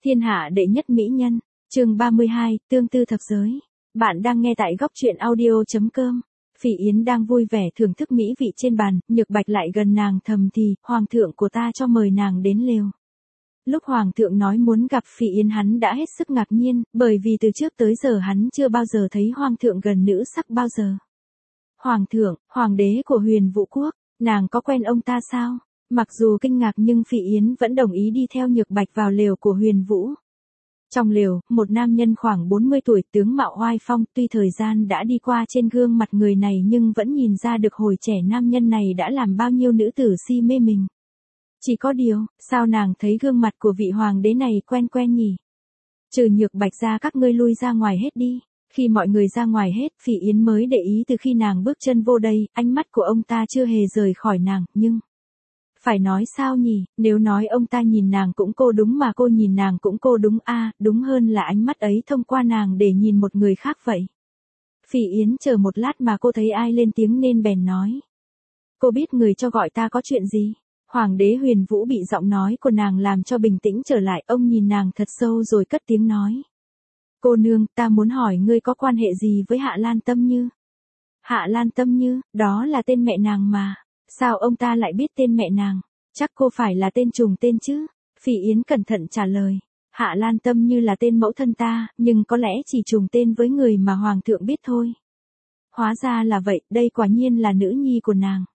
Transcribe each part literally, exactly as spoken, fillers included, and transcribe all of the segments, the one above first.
Thiên hạ đệ nhất mỹ nhân, chương ba mươi hai, tương tư thập giới. Bạn đang nghe tại góc truyện audio.com. Phỉ Yến đang vui vẻ thưởng thức mỹ vị trên bàn, Nhược Bạch lại gần nàng thầm thì, hoàng thượng của ta cho mời nàng đến lều. Lúc hoàng thượng nói muốn gặp Phỉ Yến hắn đã hết sức ngạc nhiên, bởi vì từ trước tới giờ hắn chưa bao giờ thấy hoàng thượng gần nữ sắc bao giờ. Hoàng thượng, hoàng đế của Huyền Vũ Quốc, nàng có quen ông ta sao? Mặc dù kinh ngạc nhưng Phỉ Yến vẫn đồng ý đi theo Nhược Bạch vào lều của Huyền Vũ. Trong lều, một nam nhân khoảng bốn mươi tuổi tướng mạo oai phong, tuy thời gian đã đi qua trên gương mặt người này nhưng vẫn nhìn ra được hồi trẻ nam nhân này đã làm bao nhiêu nữ tử si mê mình. Chỉ có điều, sao nàng thấy gương mặt của vị hoàng đế này quen quen nhỉ? Trừ Nhược Bạch ra các ngươi lui ra ngoài hết đi. Khi mọi người ra ngoài hết, Phỉ Yến mới để ý từ khi nàng bước chân vô đây, ánh mắt của ông ta chưa hề rời khỏi nàng, nhưng... Phải nói sao nhỉ, nếu nói ông ta nhìn nàng cũng cô đúng mà cô nhìn nàng cũng cô đúng a à, đúng hơn là ánh mắt ấy thông qua nàng để nhìn một người khác vậy. Phỉ Yến chờ một lát mà cô thấy ai lên tiếng nên bèn nói. Cô biết người cho gọi ta có chuyện gì? Hoàng đế Huyền Vũ bị giọng nói của nàng làm cho bình tĩnh trở lại, ông nhìn nàng thật sâu rồi cất tiếng nói. Cô nương, ta muốn hỏi ngươi có quan hệ gì với Hạ Lan Tâm Như? Hạ Lan Tâm Như, đó là tên mẹ nàng mà. Sao ông ta lại biết tên mẹ nàng? Chắc cô phải là tên trùng tên chứ? Phỉ Yến cẩn thận trả lời. Hạ Lan Tâm Như là tên mẫu thân ta, nhưng có lẽ chỉ trùng tên với người mà hoàng thượng biết thôi. Hóa ra là vậy, đây quả nhiên là nữ nhi của nàng.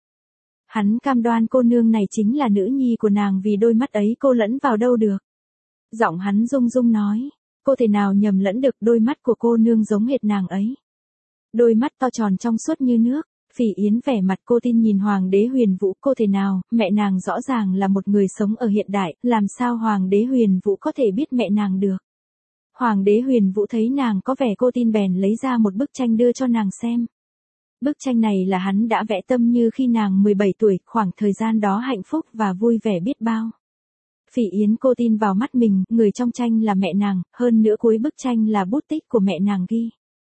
Hắn cam đoan cô nương này chính là nữ nhi của nàng vì đôi mắt ấy cô lẫn vào đâu được. Giọng hắn rung rung nói. Cô thể nào nhầm lẫn được, đôi mắt của cô nương giống hệt nàng ấy. Đôi mắt to tròn trong suốt như nước. Phỉ Yến vẻ mặt cô tin nhìn hoàng đế Huyền Vũ, cô thể nào, mẹ nàng rõ ràng là một người sống ở hiện đại, làm sao hoàng đế Huyền Vũ có thể biết mẹ nàng được. Hoàng đế Huyền Vũ thấy nàng có vẻ cô tin bèn lấy ra một bức tranh đưa cho nàng xem. Bức tranh này là hắn đã vẽ Tâm Như khi nàng mười bảy tuổi, khoảng thời gian đó hạnh phúc và vui vẻ biết bao. Phỉ Yến cô tin vào mắt mình, người trong tranh là mẹ nàng, hơn nữa cuối bức tranh là bút tích của mẹ nàng ghi.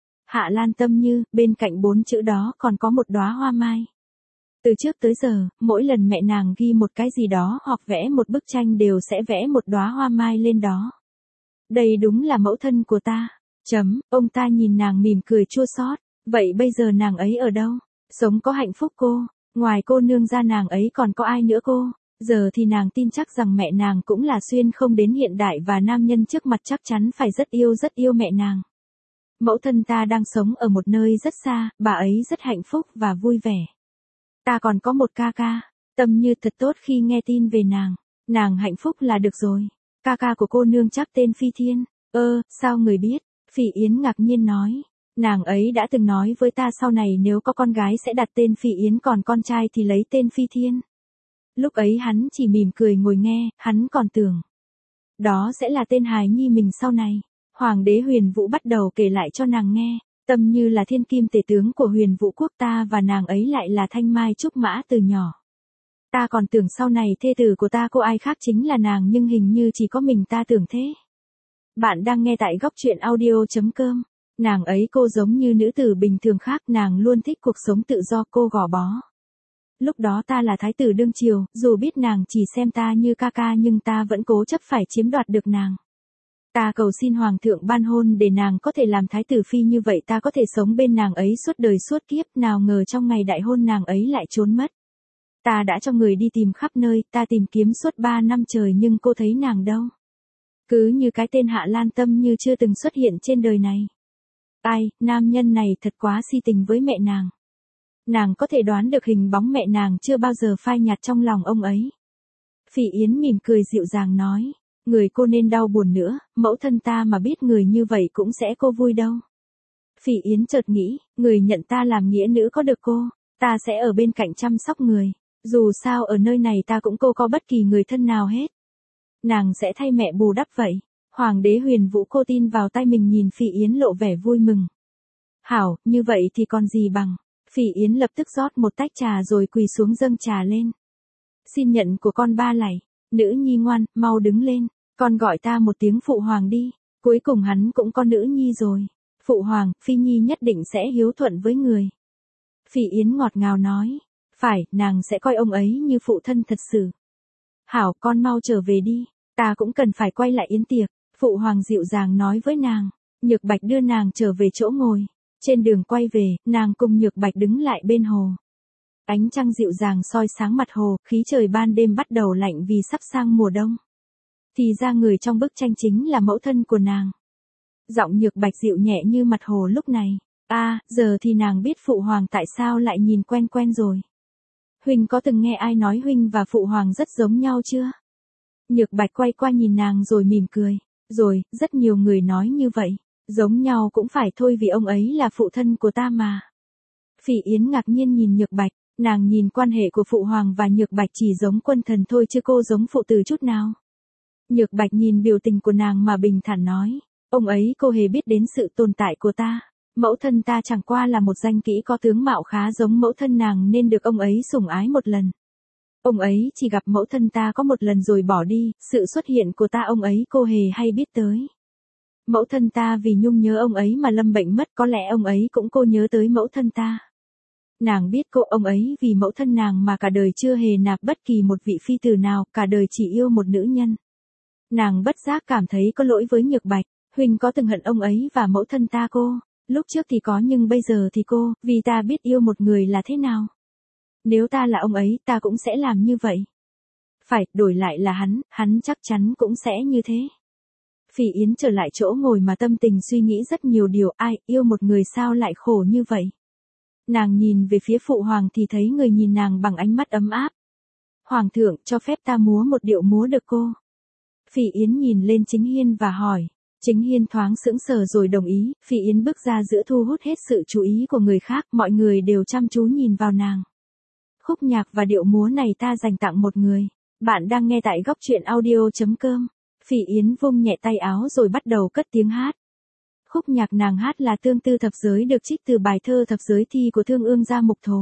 Hạ Lan Tâm Như, bên cạnh bốn chữ đó còn có một đóa hoa mai. Từ trước tới giờ, mỗi lần mẹ nàng ghi một cái gì đó hoặc vẽ một bức tranh đều sẽ vẽ một đóa hoa mai lên đó. Đây đúng là mẫu thân của ta. Chấm, ông ta nhìn nàng mỉm cười chua xót. Vậy bây giờ nàng ấy ở đâu? Sống có hạnh phúc cô? Ngoài cô nương ra nàng ấy còn có ai nữa cô? Giờ thì nàng tin chắc rằng mẹ nàng cũng là xuyên không đến hiện đại và nam nhân trước mặt chắc chắn phải rất yêu rất yêu mẹ nàng. Mẫu thân ta đang sống ở một nơi rất xa, bà ấy rất hạnh phúc và vui vẻ. Ta còn có một ca ca, Tâm Như thật tốt khi nghe tin về nàng. Nàng hạnh phúc là được rồi. Ca ca của cô nương chắc tên Phi Thiên. Ơ, sao người biết? Phỉ Yến ngạc nhiên nói. Nàng ấy đã từng nói với ta sau này nếu có con gái sẽ đặt tên Phỉ Yến còn con trai thì lấy tên Phi Thiên. Lúc ấy hắn chỉ mỉm cười ngồi nghe, hắn còn tưởng. Đó sẽ là tên hài nhi mình sau này. Hoàng đế Huyền Vũ bắt đầu kể lại cho nàng nghe, Tâm Như là thiên kim tể tướng của Huyền Vũ Quốc ta và nàng ấy lại là thanh mai trúc mã từ nhỏ. Ta còn tưởng sau này thê tử của ta cô ai khác chính là nàng nhưng hình như chỉ có mình ta tưởng thế. Bạn đang nghe tại góc truyện audio.com. Nàng ấy cô giống như nữ tử bình thường khác, nàng luôn thích cuộc sống tự do, cô gò bó. Lúc đó ta là thái tử đương triều, dù biết nàng chỉ xem ta như ca ca nhưng ta vẫn cố chấp phải chiếm đoạt được nàng. Ta cầu xin hoàng thượng ban hôn để nàng có thể làm thái tử phi, như vậy ta có thể sống bên nàng ấy suốt đời suốt kiếp, nào ngờ trong ngày đại hôn nàng ấy lại trốn mất. Ta đã cho người đi tìm khắp nơi, ta tìm kiếm suốt ba năm trời nhưng cô thấy nàng đâu. Cứ như cái tên Hạ Lan Tâm Như chưa từng xuất hiện trên đời này. Ai, nam nhân này thật quá si tình với mẹ nàng. Nàng có thể đoán được hình bóng mẹ nàng chưa bao giờ phai nhạt trong lòng ông ấy. Phỉ Yến mỉm cười dịu dàng nói. Người cô nên đau buồn nữa, mẫu thân ta mà biết người như vậy cũng sẽ cô vui đâu. Phỉ Yến chợt nghĩ, người nhận ta làm nghĩa nữ có được cô, ta sẽ ở bên cạnh chăm sóc người. Dù sao ở nơi này ta cũng cô có bất kỳ người thân nào hết. Nàng sẽ thay mẹ bù đắp vậy. Hoàng đế Huyền Vũ cô tin vào tay mình nhìn Phỉ Yến lộ vẻ vui mừng. Hảo, như vậy thì còn gì bằng. Phỉ Yến lập tức rót một tách trà rồi quỳ xuống dâng trà lên. Xin nhận của con ba lạy. Nữ nhi ngoan, mau đứng lên. Con gọi ta một tiếng phụ hoàng đi. Cuối cùng hắn cũng có nữ nhi rồi. Phụ hoàng, Phi Nhi nhất định sẽ hiếu thuận với người. Phỉ Yến ngọt ngào nói. Phải, nàng sẽ coi ông ấy như phụ thân thật sự. Hảo, con mau trở về đi. Ta cũng cần phải quay lại yến tiệc. Phụ hoàng dịu dàng nói với nàng. Nhược Bạch đưa nàng trở về chỗ ngồi. Trên đường quay về, nàng cùng Nhược Bạch đứng lại bên hồ. Ánh trăng dịu dàng soi sáng mặt hồ, khí trời ban đêm bắt đầu lạnh vì sắp sang mùa đông. Thì ra người trong bức tranh chính là mẫu thân của nàng. Giọng Nhược Bạch dịu nhẹ như mặt hồ lúc này. A, à, giờ thì nàng biết phụ hoàng tại sao lại nhìn quen quen rồi. Huynh có từng nghe ai nói huynh và phụ hoàng rất giống nhau chưa? Nhược Bạch quay qua nhìn nàng rồi mỉm cười. Rồi, rất nhiều người nói như vậy. Giống nhau cũng phải thôi vì ông ấy là phụ thân của ta mà. Phỉ Yến ngạc nhiên nhìn Nhược Bạch. Nàng nhìn quan hệ của phụ hoàng và Nhược Bạch chỉ giống quân thần thôi chứ cô giống phụ tử chút nào. Nhược Bạch nhìn biểu tình của nàng mà bình thản nói. Ông ấy cô hề biết đến sự tồn tại của ta. Mẫu thân ta chẳng qua là một danh kỹ có tướng mạo khá giống mẫu thân nàng nên được ông ấy sủng ái một lần. Ông ấy chỉ gặp mẫu thân ta có một lần rồi bỏ đi, sự xuất hiện của ta ông ấy cô hề hay biết tới. Mẫu thân ta vì nhung nhớ ông ấy mà lâm bệnh mất, có lẽ ông ấy cũng cô nhớ tới mẫu thân ta. Nàng biết cô ông ấy vì mẫu thân nàng mà cả đời chưa hề nạp bất kỳ một vị phi tử nào, cả đời chỉ yêu một nữ nhân. Nàng bất giác cảm thấy có lỗi với Nhược Bạch. Huynh có từng hận ông ấy và mẫu thân ta cô? Lúc trước thì có nhưng bây giờ thì cô, vì ta biết yêu một người là thế nào. Nếu ta là ông ấy, ta cũng sẽ làm như vậy. Phải, đổi lại là hắn, hắn chắc chắn cũng sẽ như thế. Phỉ Yến trở lại chỗ ngồi mà tâm tình suy nghĩ rất nhiều điều, ai, yêu một người sao lại khổ như vậy. Nàng nhìn về phía phụ hoàng thì thấy người nhìn nàng bằng ánh mắt ấm áp. Hoàng thượng cho phép ta múa một điệu múa được cô. Phỉ Yến nhìn lên Chính Hiên và hỏi. Chính Hiên thoáng sững sờ rồi đồng ý, Phỉ Yến bước ra giữa thu hút hết sự chú ý của người khác, mọi người đều chăm chú nhìn vào nàng. Khúc nhạc và điệu múa này ta dành tặng một người. Bạn đang nghe tại góc truyện audio chấm com. Phỉ Yến vung nhẹ tay áo rồi bắt đầu cất tiếng hát. Khúc nhạc nàng hát là Tương Tư Thập Giới được trích từ bài thơ Thập Giới Thi của Thương Ương Gia Mục Thố.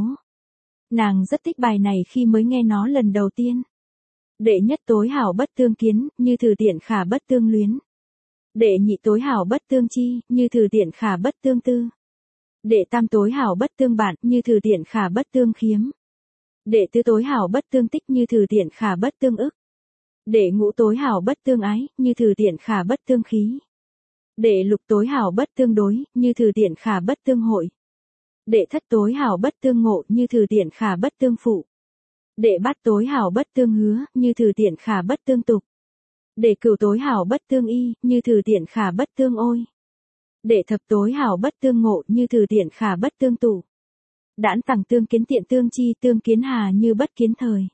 Nàng rất thích bài này khi mới nghe nó lần đầu tiên. Đệ nhất tối hảo bất tương kiến, như thử tiện khả bất tương luyến. Đệ nhị tối hảo bất tương chi, như thử tiện khả bất tương tư. Đệ tam tối hảo bất tương bạn, như thử tiện khả bất tương khiếm. Đệ tứ tối hảo bất tương tích, như thử tiện khả bất tương ức. Đệ ngũ tối hảo bất tương ái, như thử tiện khả bất tương khí. Đệ lục tối hảo bất tương đối, như thử tiện khả bất tương hội. Đệ thất tối hảo bất tương ngộ, như thử tiện khả bất tương phụ. Đệ bát tối hảo bất tương hứa, như thử tiện khả bất tương tục. Đệ cửu tối hảo bất tương y, như thử tiện khả bất tương ôi. Đệ thập tối hảo bất tương ngộ, như thử tiện khả bất tương tụ. Đãn tằng tương kiến tiện tương chi, tương kiến hà như bất kiến thời.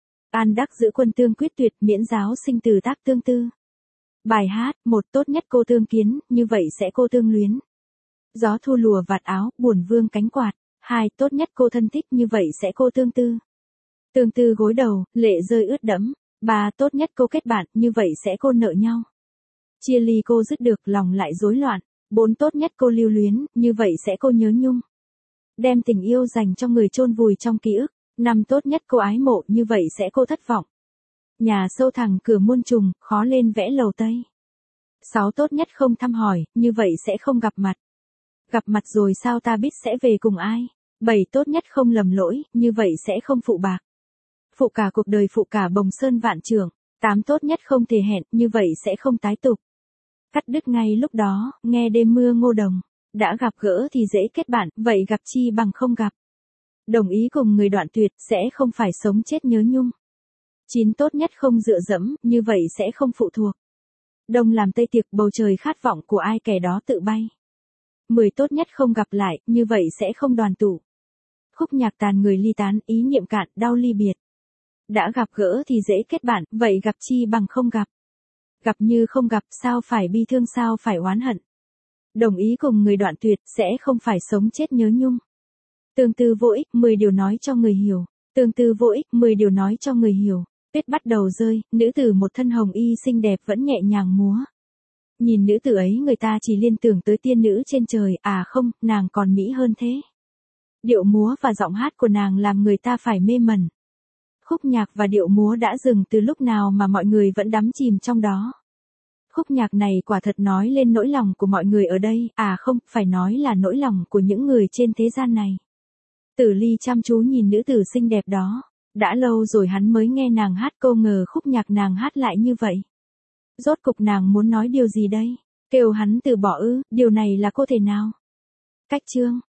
An đắc giữ quân tương quyết tuyệt, miễn giáo sinh từ tác tương tư. Bài hát, một tốt nhất cô tương kiến, như vậy sẽ cô tương luyến. Gió thu lùa vạt áo, buồn vương cánh quạt. Hai, tốt nhất cô thân thích, như vậy sẽ cô tương tư. Tương tư gối đầu, lệ rơi ướt đẫm. Ba, tốt nhất cô kết bạn, như vậy sẽ cô nợ nhau. Chia ly cô dứt được, lòng lại rối loạn. Bốn, tốt nhất cô lưu luyến, như vậy sẽ cô nhớ nhung. Đem tình yêu dành cho người chôn vùi trong ký ức. Năm, tốt nhất cô ái mộ, như vậy sẽ cô thất vọng. Nhà sâu thẳm cửa muôn trùng, khó lên vẽ lầu tây. Sáu, tốt nhất không thăm hỏi, như vậy sẽ không gặp mặt. Gặp mặt rồi sao ta biết sẽ về cùng ai. Bảy, tốt nhất không lầm lỗi, như vậy sẽ không phụ bạc. Phụ cả cuộc đời phụ cả bồng sơn vạn trường. Tám, tốt nhất không thề hẹn, như vậy sẽ không tái tục. Cắt đứt ngay lúc đó, nghe đêm mưa ngô đồng. Đã gặp gỡ thì dễ kết bạn, vậy gặp chi bằng không gặp. Đồng ý cùng người đoạn tuyệt, sẽ không phải sống chết nhớ nhung. Chín, tốt nhất không dựa dẫm, như vậy sẽ không phụ thuộc. Đông làm tây tiệc, bầu trời khát vọng của ai kẻ đó tự bay. Mười, tốt nhất không gặp lại, như vậy sẽ không đoàn tụ. Khúc nhạc tàn người ly tán, ý niệm cạn, đau ly biệt. Đã gặp gỡ thì dễ kết bạn, vậy gặp chi bằng không gặp. Gặp như không gặp, sao phải bi thương, sao phải oán hận. Đồng ý cùng người đoạn tuyệt, sẽ không phải sống chết nhớ nhung. Tương tư vô ích, mười điều nói cho người hiểu. Tương tư vô ích, mười điều nói cho người hiểu. Tuyết bắt đầu rơi, nữ tử một thân hồng y xinh đẹp vẫn nhẹ nhàng múa. Nhìn nữ tử ấy người ta chỉ liên tưởng tới tiên nữ trên trời, à không, nàng còn mỹ hơn thế. Điệu múa và giọng hát của nàng làm người ta phải mê mẩn. Khúc nhạc và điệu múa đã dừng từ lúc nào mà mọi người vẫn đắm chìm trong đó. Khúc nhạc này quả thật nói lên nỗi lòng của mọi người ở đây, à không, phải nói là nỗi lòng của những người trên thế gian này. Tử Ly chăm chú nhìn nữ tử xinh đẹp đó. Đã lâu rồi hắn mới nghe nàng hát, cô ngờ khúc nhạc nàng hát lại như vậy. Rốt cục nàng muốn nói điều gì đây? Kêu hắn từ bỏ ư, điều này là có thể nào? Cách chương